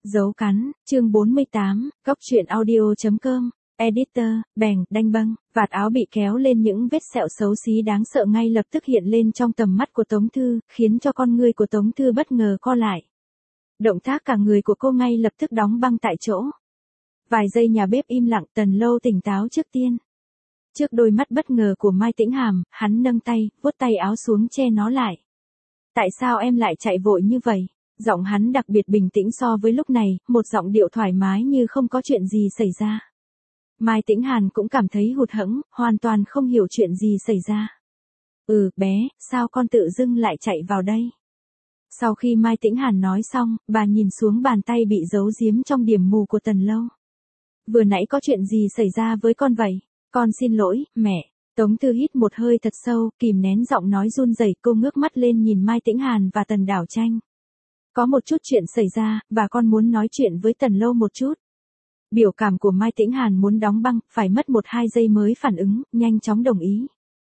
Dấu cắn, chương 48, góc truyện audio.com, editor, bèng, đanh bâng, vạt áo bị kéo lên những vết sẹo xấu xí đáng sợ ngay lập tức hiện lên trong tầm mắt của Tống Thư, khiến cho con ngươi của Tống Thư bất ngờ co lại. Động tác cả người của cô ngay lập tức đóng băng tại chỗ. Vài giây nhà bếp im lặng, Tần Lâu tỉnh táo trước tiên. Trước đôi mắt bất ngờ của Mai Tĩnh Hàm, hắn nâng tay, vuốt tay áo xuống che nó lại. Tại sao em lại chạy vội như vậy? Giọng hắn đặc biệt bình tĩnh so với lúc này, một giọng điệu thoải mái như không có chuyện gì xảy ra. Mai Tĩnh Hàn cũng cảm thấy hụt hẫng, hoàn toàn không hiểu chuyện gì xảy ra. Bé, sao con tự dưng lại chạy vào đây? Sau khi Mai Tĩnh Hàn nói xong, bà nhìn xuống bàn tay bị giấu giếm trong điểm mù của Tần Lâu. Vừa nãy có chuyện gì xảy ra với con vậy? Con xin lỗi, mẹ. Tống Thư hít một hơi thật sâu, kìm nén giọng nói run rẩy, cô ngước mắt lên nhìn Mai Tĩnh Hàn và Tần Đảo Tranh. Có một chút chuyện xảy ra, và con muốn nói chuyện với Tần Lâu một chút. Biểu cảm của Mai Tĩnh Hàn muốn đóng băng, phải mất 1-2 giây mới phản ứng, nhanh chóng đồng ý.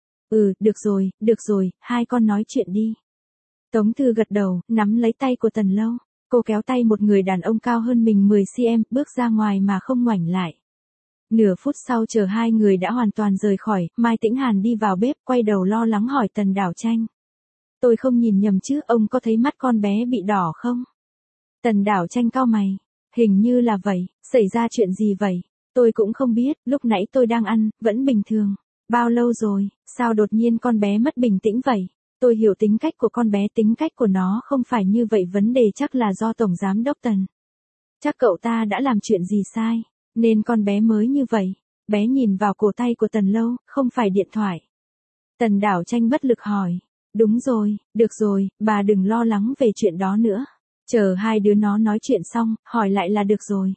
Được rồi, hai con nói chuyện đi. Tống Thư gật đầu, nắm lấy tay của Tần Lâu. Cô kéo tay một người đàn ông cao hơn mình 10cm, bước ra ngoài mà không ngoảnh lại. Nửa phút sau chờ hai người đã hoàn toàn rời khỏi, Mai Tĩnh Hàn đi vào bếp, quay đầu lo lắng hỏi Tần Đảo Tranh. Tôi không nhìn nhầm chứ, ông có thấy mắt con bé bị đỏ không? Tần Đảo Tranh cau mày. Hình như là vậy, xảy ra chuyện gì vậy? Tôi cũng không biết, lúc nãy tôi đang ăn, vẫn bình thường. Bao lâu rồi, sao đột nhiên con bé mất bình tĩnh vậy? Tôi hiểu tính cách của con bé, tính cách của nó không phải như vậy, vấn đề chắc là do Tổng Giám Đốc Tần. Chắc cậu ta đã làm chuyện gì sai, nên con bé mới như vậy. Bé nhìn vào cổ tay của Tần Lâu, không phải điện thoại. Tần Đảo Tranh bất lực hỏi. Đúng rồi, được rồi, bà đừng lo lắng về chuyện đó nữa. Chờ hai đứa nó nói chuyện xong, hỏi lại là được rồi.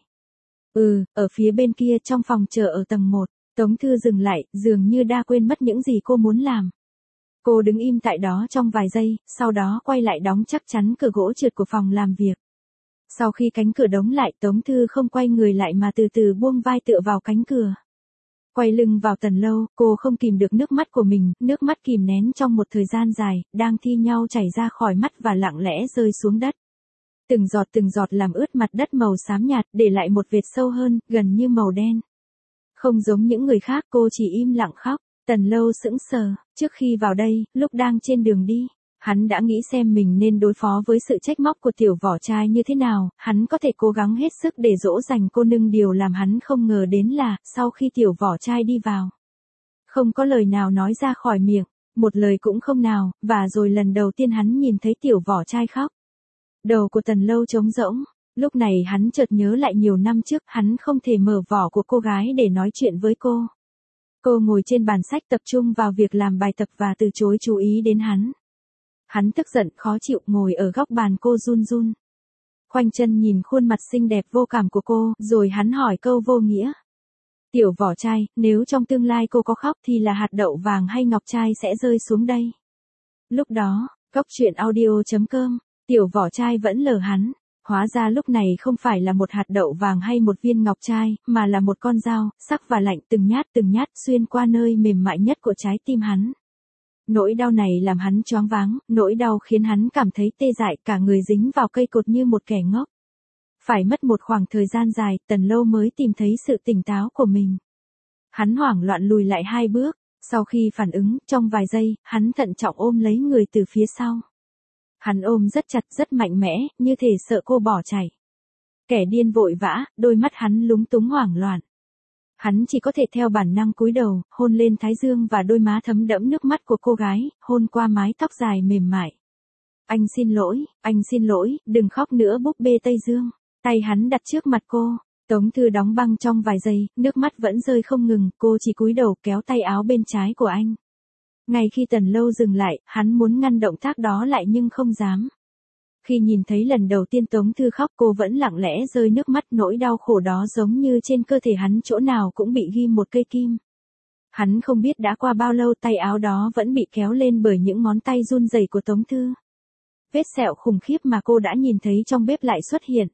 Ở phía bên kia trong phòng chờ ở tầng 1, Tống Thư dừng lại, dường như đã quên mất những gì cô muốn làm. Cô đứng im tại đó trong vài giây, sau đó quay lại đóng chắc chắn cửa gỗ trượt của phòng làm việc. Sau khi cánh cửa đóng lại, Tống Thư không quay người lại mà từ từ buông vai tựa vào cánh cửa. Quay lưng vào Tần Lâu, cô không kìm được nước mắt của mình, nước mắt kìm nén trong một thời gian dài, đang thi nhau chảy ra khỏi mắt và lặng lẽ rơi xuống đất. Từng giọt làm ướt mặt đất màu xám nhạt, để lại một vệt sâu hơn, gần như màu đen. Không giống những người khác, cô chỉ im lặng khóc. Tần Lâu sững sờ, trước khi vào đây, lúc đang trên đường đi, hắn đã nghĩ xem mình nên đối phó với sự trách móc của tiểu vỏ trai như thế nào, hắn có thể cố gắng hết sức để dỗ dành cô, nhưng điều làm hắn không ngờ đến là, sau khi tiểu vỏ trai đi vào, không có lời nào nói ra khỏi miệng, một lời cũng không nào, và rồi lần đầu tiên hắn nhìn thấy tiểu vỏ trai khóc. Đầu của Tần Lâu trống rỗng, lúc này hắn chợt nhớ lại nhiều năm trước, hắn không thể mở vỏ của cô gái để nói chuyện với cô. Cô ngồi trên bàn sách tập trung vào việc làm bài tập và từ chối chú ý đến hắn. Hắn tức giận, khó chịu, ngồi ở góc bàn, cô run run. Khoanh chân nhìn khuôn mặt xinh đẹp vô cảm của cô, rồi hắn hỏi câu vô nghĩa. Tiểu vỏ trai, nếu trong tương lai cô có khóc thì là hạt đậu vàng hay ngọc trai sẽ rơi xuống đây? Lúc đó, góc truyện audio.com, tiểu vỏ trai vẫn lờ hắn. Hóa ra lúc này không phải là một hạt đậu vàng hay một viên ngọc trai, mà là một con dao, sắc và lạnh, từng nhát xuyên qua nơi mềm mại nhất của trái tim hắn. Nỗi đau này làm hắn choáng váng, nỗi đau khiến hắn cảm thấy tê dại, cả người dính vào cây cột như một kẻ ngốc. Phải mất một khoảng thời gian dài, Tần Lâu mới tìm thấy sự tỉnh táo của mình. Hắn hoảng loạn lùi lại 2 bước, sau khi phản ứng, trong vài giây, hắn thận trọng ôm lấy người từ phía sau. Hắn ôm rất chặt, rất mạnh mẽ, như thể sợ cô bỏ chạy. Kẻ điên vội vã, đôi mắt hắn lúng túng hoảng loạn. Hắn chỉ có thể theo bản năng cúi đầu, hôn lên thái dương và đôi má thấm đẫm nước mắt của cô gái, hôn qua mái tóc dài mềm mại. Anh xin lỗi, đừng khóc nữa búp bê Tây Dương. Tay hắn đặt trước mặt cô. Tống Thư đóng băng trong vài giây, nước mắt vẫn rơi không ngừng, cô chỉ cúi đầu kéo tay áo bên trái của anh. Ngay khi Tần Lâu dừng lại, hắn muốn ngăn động tác đó lại nhưng không dám. Khi nhìn thấy lần đầu tiên Tống Thư khóc, cô vẫn lặng lẽ rơi nước mắt, nỗi đau khổ đó giống như trên cơ thể hắn chỗ nào cũng bị ghim một cây kim. Hắn không biết đã qua bao lâu, tay áo đó vẫn bị kéo lên bởi những ngón tay run rẩy của Tống Thư. Vết sẹo khủng khiếp mà cô đã nhìn thấy trong bếp lại xuất hiện.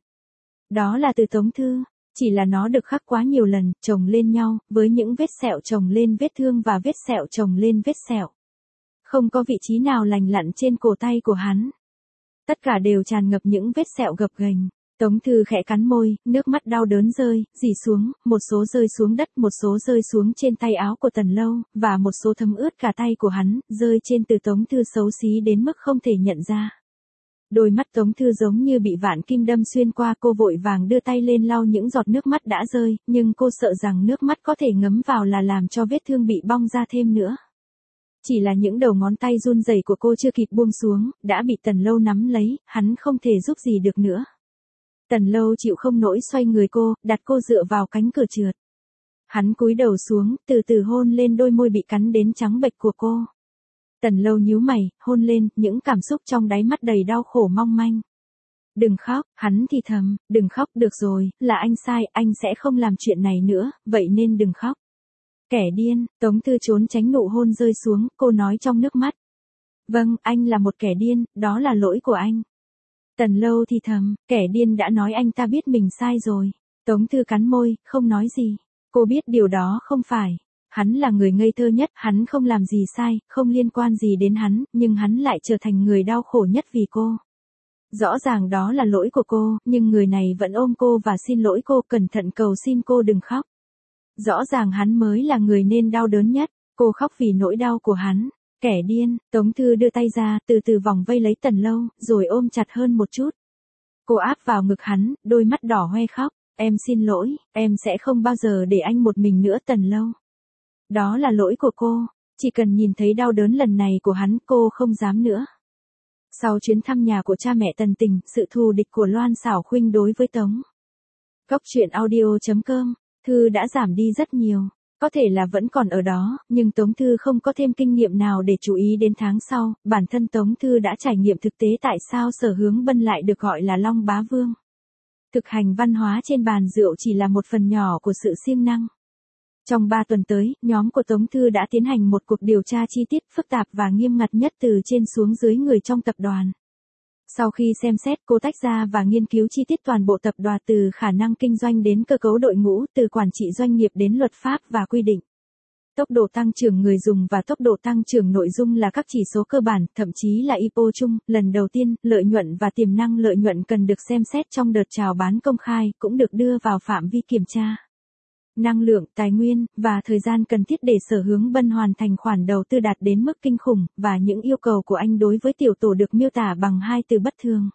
Đó là từ Tống Thư. Chỉ là nó được khắc quá nhiều lần, chồng lên nhau, với những vết sẹo chồng lên vết thương và vết sẹo chồng lên vết sẹo. Không có vị trí nào lành lặn trên cổ tay của hắn. Tất cả đều tràn ngập những vết sẹo gập ghềnh. Tống Thư khẽ cắn môi, nước mắt đau đớn rơi, rỉ xuống, một số rơi xuống đất, một số rơi xuống trên tay áo của Tần Lâu, và một số thấm ướt cả tay của hắn, rơi trên từ Tống Thư xấu xí đến mức không thể nhận ra. Đôi mắt Tống Thư giống như bị vạn kim đâm xuyên qua, cô vội vàng đưa tay lên lau những giọt nước mắt đã rơi, nhưng cô sợ rằng nước mắt có thể ngấm vào là làm cho vết thương bị bong ra thêm nữa. Chỉ là những đầu ngón tay run rẩy của cô chưa kịp buông xuống, đã bị Tần Lâu nắm lấy, hắn không thể giúp gì được nữa. Tần Lâu chịu không nổi xoay người cô, đặt cô dựa vào cánh cửa trượt. Hắn cúi đầu xuống, từ từ hôn lên đôi môi bị cắn đến trắng bệch của cô. Tần Lâu nhíu mày, hôn lên, những cảm xúc trong đáy mắt đầy đau khổ mong manh. Đừng khóc, hắn thì thầm, đừng khóc, được rồi, là anh sai, anh sẽ không làm chuyện này nữa, vậy nên đừng khóc. Kẻ điên, Tống Thư trốn tránh nụ hôn rơi xuống, cô nói trong nước mắt. Vâng, anh là một kẻ điên, đó là lỗi của anh. Tần Lâu thì thầm, kẻ điên đã nói anh ta biết mình sai rồi. Tống Thư cắn môi, không nói gì. Cô biết điều đó không phải. Hắn là người ngây thơ nhất, hắn không làm gì sai, không liên quan gì đến hắn, nhưng hắn lại trở thành người đau khổ nhất vì cô. Rõ ràng đó là lỗi của cô, nhưng người này vẫn ôm cô và xin lỗi cô, cẩn thận cầu xin cô đừng khóc. Rõ ràng hắn mới là người nên đau đớn nhất, cô khóc vì nỗi đau của hắn. Kẻ điên, Tống Thư đưa tay ra, từ từ vòng vây lấy Tần Lâu, rồi ôm chặt hơn một chút. Cô áp vào ngực hắn, đôi mắt đỏ hoe khóc, em xin lỗi, em sẽ không bao giờ để anh một mình nữa Tần Lâu. Đó là lỗi của cô, chỉ cần nhìn thấy đau đớn lần này của hắn cô không dám nữa. Sau chuyến thăm nhà của cha mẹ Tần Tình, sự thù địch của Loan Xảo Khuynh đối với Tống Cốc Truyện Audio.com, Thư đã giảm đi rất nhiều. Có thể là vẫn còn ở đó, nhưng Tống Thư không có thêm kinh nghiệm nào để chú ý đến tháng sau, bản thân Tống Thư đã trải nghiệm thực tế tại sao Sở Hướng Bân lại được gọi là Long Bá Vương. Thực hành văn hóa trên bàn rượu chỉ là một phần nhỏ của sự siêng năng. Trong 3 tuần tới, nhóm của Tống Thư đã tiến hành một cuộc điều tra chi tiết, phức tạp và nghiêm ngặt nhất từ trên xuống dưới người trong tập đoàn. Sau khi xem xét, cô tách ra và nghiên cứu chi tiết toàn bộ tập đoàn từ khả năng kinh doanh đến cơ cấu đội ngũ, từ quản trị doanh nghiệp đến luật pháp và quy định. Tốc độ tăng trưởng người dùng và tốc độ tăng trưởng nội dung là các chỉ số cơ bản, thậm chí là IPO chung. Lần đầu tiên, lợi nhuận và tiềm năng lợi nhuận cần được xem xét trong đợt chào bán công khai, cũng được đưa vào phạm vi kiểm tra. Năng lượng, tài nguyên, và thời gian cần thiết để Sở Hướng Bân hoàn thành khoản đầu tư đạt đến mức kinh khủng, và những yêu cầu của anh đối với tiểu tổ được miêu tả bằng 2 từ bất thường.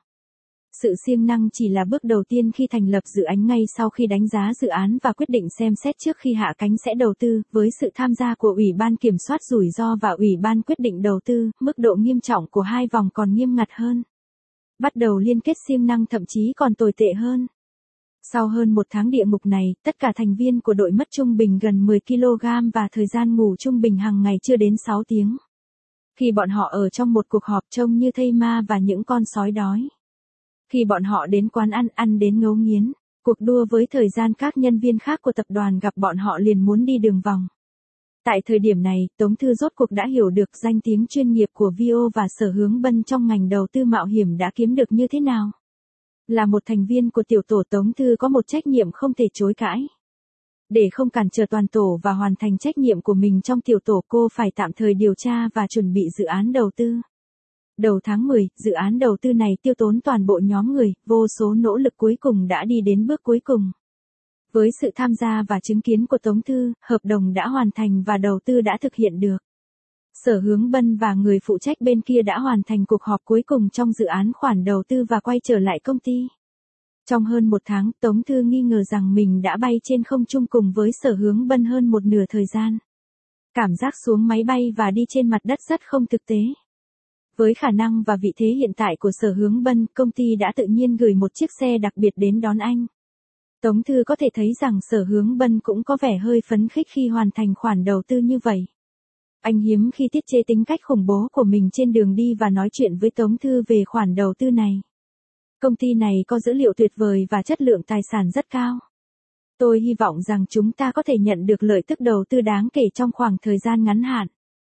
Sự siêng năng chỉ là bước đầu tiên khi thành lập dự án. Ngay sau khi đánh giá dự án và quyết định xem xét trước khi hạ cánh sẽ đầu tư, với sự tham gia của Ủy ban Kiểm soát Rủi ro và Ủy ban Quyết định Đầu tư, mức độ nghiêm trọng của hai vòng còn nghiêm ngặt hơn. Bắt đầu liên kết siêng năng thậm chí còn tồi tệ hơn. Sau hơn 1 tháng địa ngục này, tất cả thành viên của đội mất trung bình gần 10 kg và thời gian ngủ trung bình hàng ngày chưa đến 6 tiếng. Khi bọn họ ở trong một cuộc họp trông như thây ma và những con sói đói. Khi bọn họ đến quán ăn đến ngấu nghiến, cuộc đua với thời gian các nhân viên khác của tập đoàn gặp bọn họ liền muốn đi đường vòng. Tại thời điểm này, Tống Thư rốt cuộc đã hiểu được danh tiếng chuyên nghiệp của VO và Sở Hướng Bân trong ngành đầu tư mạo hiểm đã kiếm được như thế nào. Là một thành viên của tiểu tổ, Tống Thư có một trách nhiệm không thể chối cãi. Để không cản trở toàn tổ và hoàn thành trách nhiệm của mình trong tiểu tổ, cô phải tạm thời điều tra và chuẩn bị dự án đầu tư. Đầu tháng 10, dự án đầu tư này tiêu tốn toàn bộ nhóm người, vô số nỗ lực cuối cùng đã đi đến bước cuối cùng. Với sự tham gia và chứng kiến của Tống Thư, hợp đồng đã hoàn thành và đầu tư đã thực hiện được. Sở Hướng Bân và người phụ trách bên kia đã hoàn thành cuộc họp cuối cùng trong dự án khoản đầu tư và quay trở lại công ty. Trong hơn 1 tháng, Tống Thư nghi ngờ rằng mình đã bay trên không trung cùng với Sở Hướng Bân hơn một nửa thời gian. Cảm giác xuống máy bay và đi trên mặt đất rất không thực tế. Với khả năng và vị thế hiện tại của Sở Hướng Bân, công ty đã tự nhiên gửi một chiếc xe đặc biệt đến đón anh. Tống Thư có thể thấy rằng Sở Hướng Bân cũng có vẻ hơi phấn khích khi hoàn thành khoản đầu tư như vậy. Anh hiếm khi tiết chế tính cách khủng bố của mình trên đường đi và nói chuyện với Tống Thư về khoản đầu tư này. Công ty này có dữ liệu tuyệt vời và chất lượng tài sản rất cao. Tôi hy vọng rằng chúng ta có thể nhận được lợi tức đầu tư đáng kể trong khoảng thời gian ngắn hạn.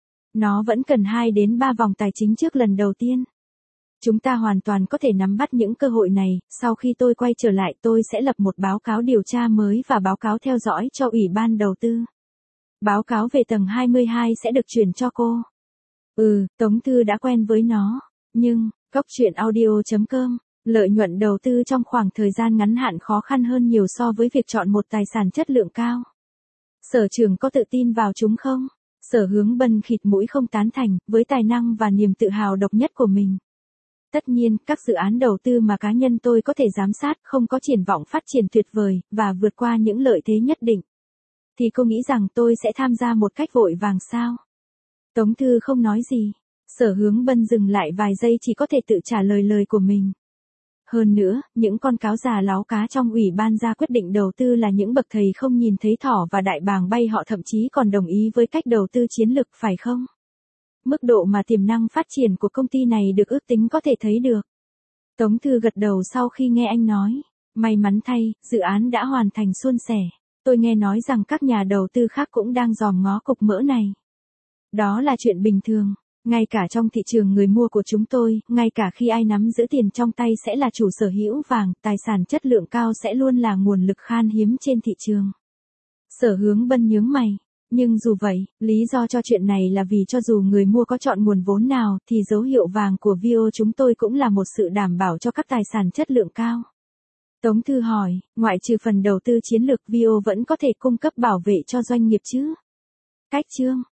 Nó vẫn cần 2 đến 3 vòng tài chính trước lần đầu tiên. Chúng ta hoàn toàn có thể nắm bắt những cơ hội này. Sau khi tôi quay trở lại, tôi sẽ lập một báo cáo điều tra mới và báo cáo theo dõi cho Ủy ban đầu tư. Báo cáo về tầng 22 sẽ được chuyển cho cô. Tống Thư đã quen với nó. Nhưng, Cốc Truyện Audio.com Lợi nhuận đầu tư trong khoảng thời gian ngắn hạn khó khăn hơn nhiều so với việc chọn một tài sản chất lượng cao. Sở Trường có tự tin vào chúng không? Sở Hướng Bân khịt mũi không tán thành, với tài năng và niềm tự hào độc nhất của mình. Tất nhiên, các dự án đầu tư mà cá nhân tôi có thể giám sát không có triển vọng phát triển tuyệt vời, và vượt qua những lợi thế nhất định. Thì cô nghĩ rằng tôi sẽ tham gia một cách vội vàng sao? Tống Thư không nói gì. Sở Hướng Bân dừng lại vài giây chỉ có thể tự trả lời lời của mình. Hơn nữa, những con cáo già láo cá trong ủy ban ra quyết định đầu tư là những bậc thầy không nhìn thấy thỏ và đại bàng bay, họ thậm chí còn đồng ý với cách đầu tư chiến lược, phải không? Mức độ mà tiềm năng phát triển của công ty này được ước tính có thể thấy được. Tống Thư gật đầu sau khi nghe anh nói. May mắn thay, dự án đã hoàn thành suôn sẻ. Tôi nghe nói rằng các nhà đầu tư khác cũng đang dòm ngó cục mỡ này. Đó là chuyện bình thường. Ngay cả trong thị trường người mua của chúng tôi, ngay cả khi ai nắm giữ tiền trong tay sẽ là chủ sở hữu vàng, tài sản chất lượng cao sẽ luôn là nguồn lực khan hiếm trên thị trường. Sở Hướng Bân nhướng mày. Nhưng dù vậy, lý do cho chuyện này là vì cho dù người mua có chọn nguồn vốn nào thì dấu hiệu vàng của VO chúng tôi cũng là một sự đảm bảo cho các tài sản chất lượng cao. Tống Thư hỏi, ngoại trừ phần đầu tư chiến lược, VO vẫn có thể cung cấp bảo vệ cho doanh nghiệp chứ? Cách chương